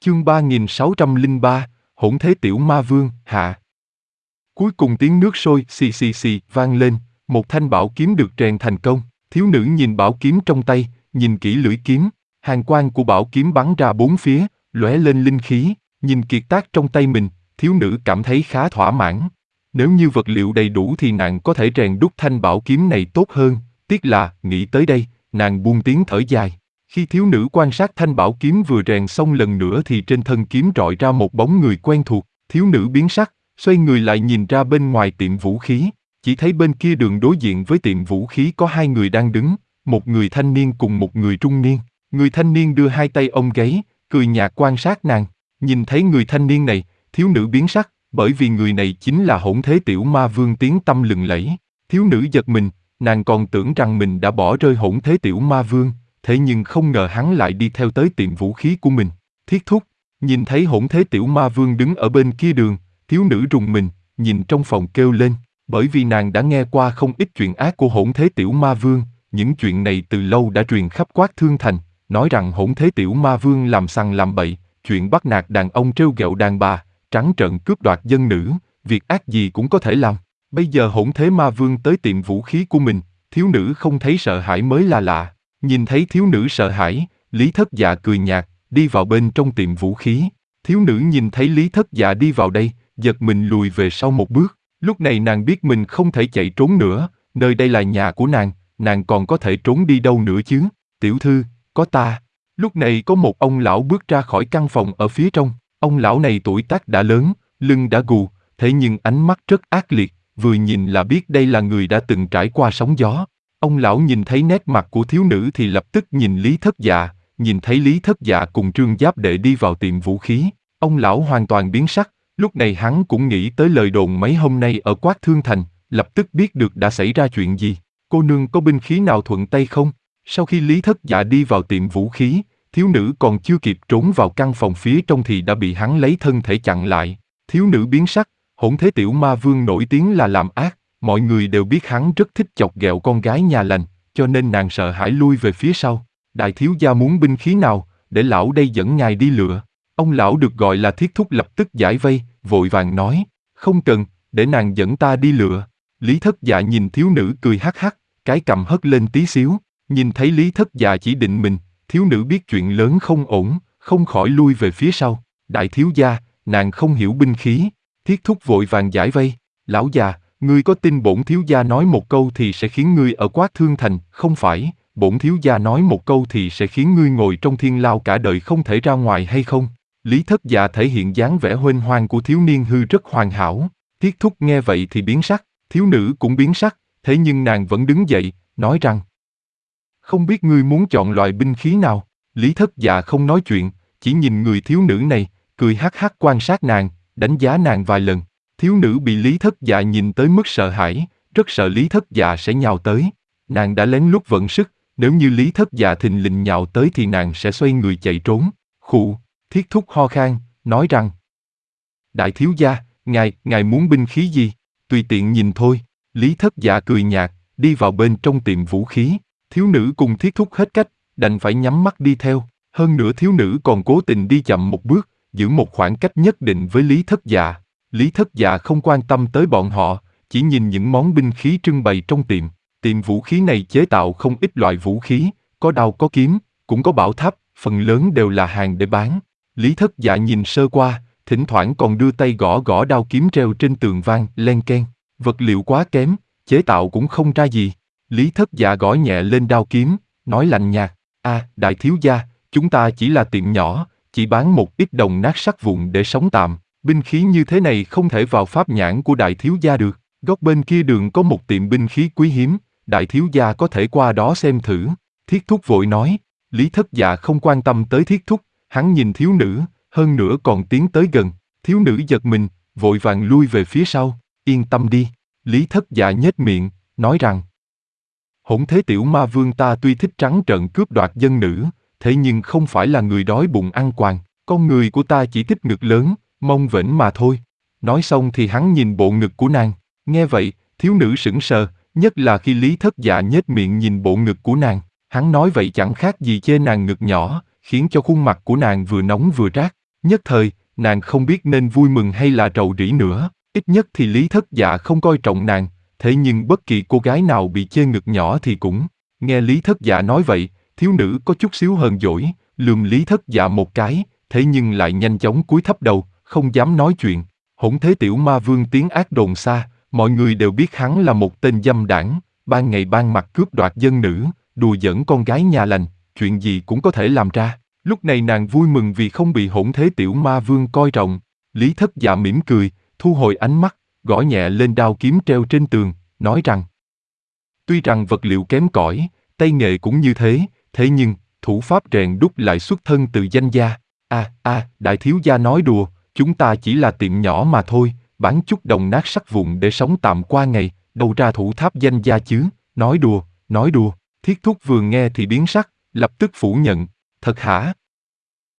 Chương 3603, Hỗn Thế Tiểu Ma Vương, hạ. Cuối cùng tiếng nước sôi xì xì xì vang lên, một thanh bảo kiếm được rèn thành công. Thiếu nữ nhìn bảo kiếm trong tay, nhìn kỹ lưỡi kiếm, hàn quang của bảo kiếm bắn ra bốn phía, lóe lên linh khí. Nhìn kiệt tác trong tay mình, thiếu nữ cảm thấy khá thỏa mãn. Nếu như vật liệu đầy đủ thì nàng có thể rèn đúc thanh bảo kiếm này tốt hơn. Tiếc là, nghĩ tới đây, nàng buông tiếng thở dài. Khi thiếu nữ quan sát thanh bảo kiếm vừa rèn xong lần nữa thì trên thân kiếm rọi ra một bóng người quen thuộc. Thiếu nữ biến sắc, xoay người lại nhìn ra bên ngoài tiệm vũ khí. Chỉ thấy bên kia đường đối diện với tiệm vũ khí có hai người đang đứng, một người thanh niên cùng một người trung niên. Người thanh niên đưa hai tay ôm gáy, cười nhạt quan sát nàng. Nhìn thấy người thanh niên này, thiếu nữ biến sắc, bởi vì người này chính là Hỗn Thế Tiểu Ma Vương tiếng tăm lừng lẫy. Thiếu nữ giật mình, nàng còn tưởng rằng mình đã bỏ rơi Hỗn Thế Tiểu Ma Vương, thế nhưng không ngờ hắn lại đi theo tới tiệm vũ khí của mình. Thiết thúc, nhìn thấy Hỗn Thế Tiểu Ma Vương đứng ở bên kia đường, thiếu nữ rùng mình, nhìn trong phòng kêu lên, bởi vì nàng đã nghe qua không ít chuyện ác của Hỗn Thế Tiểu Ma Vương, những chuyện này từ lâu đã truyền khắp Quát Thương Thành, nói rằng Hỗn Thế Tiểu Ma Vương làm sằng làm bậy, chuyện bắt nạt đàn ông trêu ghẹo đàn bà, trắng trợn cướp đoạt dân nữ, việc ác gì cũng có thể làm. Bây giờ Hỗn Thế Ma Vương tới tiệm vũ khí của mình, thiếu nữ không thấy sợ hãi mới là lạ. Nhìn thấy thiếu nữ sợ hãi, Lý Thất Dạ cười nhạt, đi vào bên trong tiệm vũ khí. Thiếu nữ nhìn thấy Lý Thất Dạ đi vào đây, giật mình lùi về sau một bước. Lúc này nàng biết mình không thể chạy trốn nữa, nơi đây là nhà của nàng còn có thể trốn đi đâu nữa chứ? Tiểu thư, có ta. Lúc này có một ông lão bước ra khỏi căn phòng ở phía trong. Ông lão này tuổi tác đã lớn, lưng đã gù, thế nhưng ánh mắt rất ác liệt, vừa nhìn là biết đây là người đã từng trải qua sóng gió. Ông lão nhìn thấy nét mặt của thiếu nữ thì lập tức nhìn Lý Thất Dạ, nhìn thấy Lý Thất Dạ cùng Trương Giáp Đệ đi vào tiệm vũ khí. Ông lão hoàn toàn biến sắc, lúc này hắn cũng nghĩ tới lời đồn mấy hôm nay ở Quát Thương Thành, lập tức biết được đã xảy ra chuyện gì. Cô nương có binh khí nào thuận tay không? Sau khi Lý Thất Dạ đi vào tiệm vũ khí, thiếu nữ còn chưa kịp trốn vào căn phòng phía trong thì đã bị hắn lấy thân thể chặn lại. Thiếu nữ biến sắc, Hỗn Thế Tiểu Ma Vương nổi tiếng là làm ác, mọi người đều biết hắn rất thích chọc ghẹo con gái nhà lành, cho nên nàng sợ hãi lui về phía sau. Đại thiếu gia muốn binh khí nào, để lão đây dẫn ngài đi lựa. Ông lão được gọi là Thiết Thúc lập tức giải vây, vội vàng nói, không cần, để nàng dẫn ta đi lựa. Lý Thất Dạ nhìn thiếu nữ cười hắc hắc, cái cằm hất lên tí xíu, nhìn thấy Lý Thất Dạ chỉ định mình, thiếu nữ biết chuyện lớn không ổn, không khỏi lui về phía sau. Đại thiếu gia, nàng không hiểu binh khí. Thiết Thúc vội vàng giải vây, lão già, ngươi có tin bổn thiếu gia nói một câu thì sẽ khiến ngươi ở Quát Thương Thành, không phải, bổn thiếu gia nói một câu thì sẽ khiến ngươi ngồi trong thiên lao cả đời không thể ra ngoài hay không? Lý Thất Dạ thể hiện dáng vẻ huênh hoang của thiếu niên hư rất hoàn hảo. Thiết Thúc nghe vậy thì biến sắc, thiếu nữ cũng biến sắc, thế nhưng nàng vẫn đứng dậy, nói rằng, không biết ngươi muốn chọn loại binh khí nào? Lý Thất Dạ không nói chuyện, chỉ nhìn người thiếu nữ này, cười hắc hắc quan sát nàng, đánh giá nàng vài lần. Thiếu nữ bị Lý Thất Dạ nhìn tới mức sợ hãi, rất sợ Lý Thất Dạ sẽ nhào tới. Nàng đã lén lút vận sức, nếu như Lý Thất Dạ thình lình nhào tới thì nàng sẽ xoay người chạy trốn. Khụ, Thiết Thúc ho khan, nói rằng, đại thiếu gia, ngài muốn binh khí gì? Tùy tiện nhìn thôi. Lý Thất Dạ cười nhạt, đi vào bên trong tiệm vũ khí. Thiếu nữ cùng Thiết Thúc hết cách, đành phải nhắm mắt đi theo. Hơn nữa thiếu nữ còn cố tình đi chậm một bước, giữ một khoảng cách nhất định với Lý Thất Dạ. Lý Thất Dạ không quan tâm tới bọn họ, chỉ nhìn những món binh khí trưng bày trong tiệm. Tiệm vũ khí này chế tạo không ít loại vũ khí, có đao có kiếm, cũng có bảo tháp, phần lớn đều là hàng để bán. Lý Thất Dạ nhìn sơ qua, thỉnh thoảng còn đưa tay gõ gõ đao kiếm treo trên tường vang, len keng. Vật liệu quá kém, chế tạo cũng không ra gì. Lý Thất Dạ gõ nhẹ lên đao kiếm, nói lạnh nhạt, đại thiếu gia, chúng ta chỉ là tiệm nhỏ, chỉ bán một ít đồng nát sắt vụn để sống tạm. Binh khí như thế này không thể vào pháp nhãn của đại thiếu gia được. Góc bên kia đường có một tiệm binh khí quý hiếm, đại thiếu gia có thể qua đó xem thử. Thiết Thúc vội nói. Lý Thất Dạ không quan tâm tới Thiết Thúc, hắn nhìn thiếu nữ, hơn nữa còn tiến tới gần. Thiếu nữ giật mình, vội vàng lui về phía sau. Yên tâm đi. Lý Thất Dạ nhếch miệng, nói rằng, Hỗn Thế Tiểu Ma Vương ta tuy thích trắng trợn cướp đoạt dân nữ, thế nhưng không phải là người đói bụng ăn quàng. Con người của ta chỉ thích ngực lớn, mông vểnh mà thôi. Nói xong thì hắn nhìn bộ ngực của nàng. Nghe vậy, thiếu nữ sững sờ, nhất là khi Lý Thất Dạ nhếch miệng nhìn bộ ngực của nàng. Hắn nói vậy chẳng khác gì chê nàng ngực nhỏ, khiến cho khuôn mặt của nàng vừa nóng vừa rát. Nhất thời, nàng không biết nên vui mừng hay là rầu rĩ nữa, ít nhất thì Lý Thất Dạ không coi trọng nàng, thế nhưng bất kỳ cô gái nào bị chê ngực nhỏ thì cũng. Nghe Lý Thất Dạ nói vậy, thiếu nữ có chút xíu hờn dỗi, lườm Lý Thất Dạ một cái, thế nhưng lại nhanh chóng cúi thấp đầu, không dám nói chuyện. Hỗn Thế Tiểu Ma Vương tiếng ác đồn xa, mọi người đều biết hắn là một tên dâm đảng, ban ngày ban mặt cướp đoạt dân nữ, đùa giỡn con gái nhà lành, chuyện gì cũng có thể làm ra. Lúc này nàng vui mừng vì không bị Hỗn Thế Tiểu Ma Vương coi trọng. Lý Thất Dạ mỉm cười, thu hồi ánh mắt, gõ nhẹ lên đao kiếm treo trên tường, nói rằng: Tuy rằng vật liệu kém cỏi, tay nghề cũng như thế nhưng, thủ pháp rèn đúc lại xuất thân từ danh gia. Đại thiếu gia nói đùa, chúng ta chỉ là tiệm nhỏ mà thôi, bán chút đồng nát sắt vụn để sống tạm qua ngày, đâu ra thủ tháp danh gia chứ, nói đùa. Thiết Thúc vừa nghe thì biến sắc, lập tức phủ nhận: Thật hả?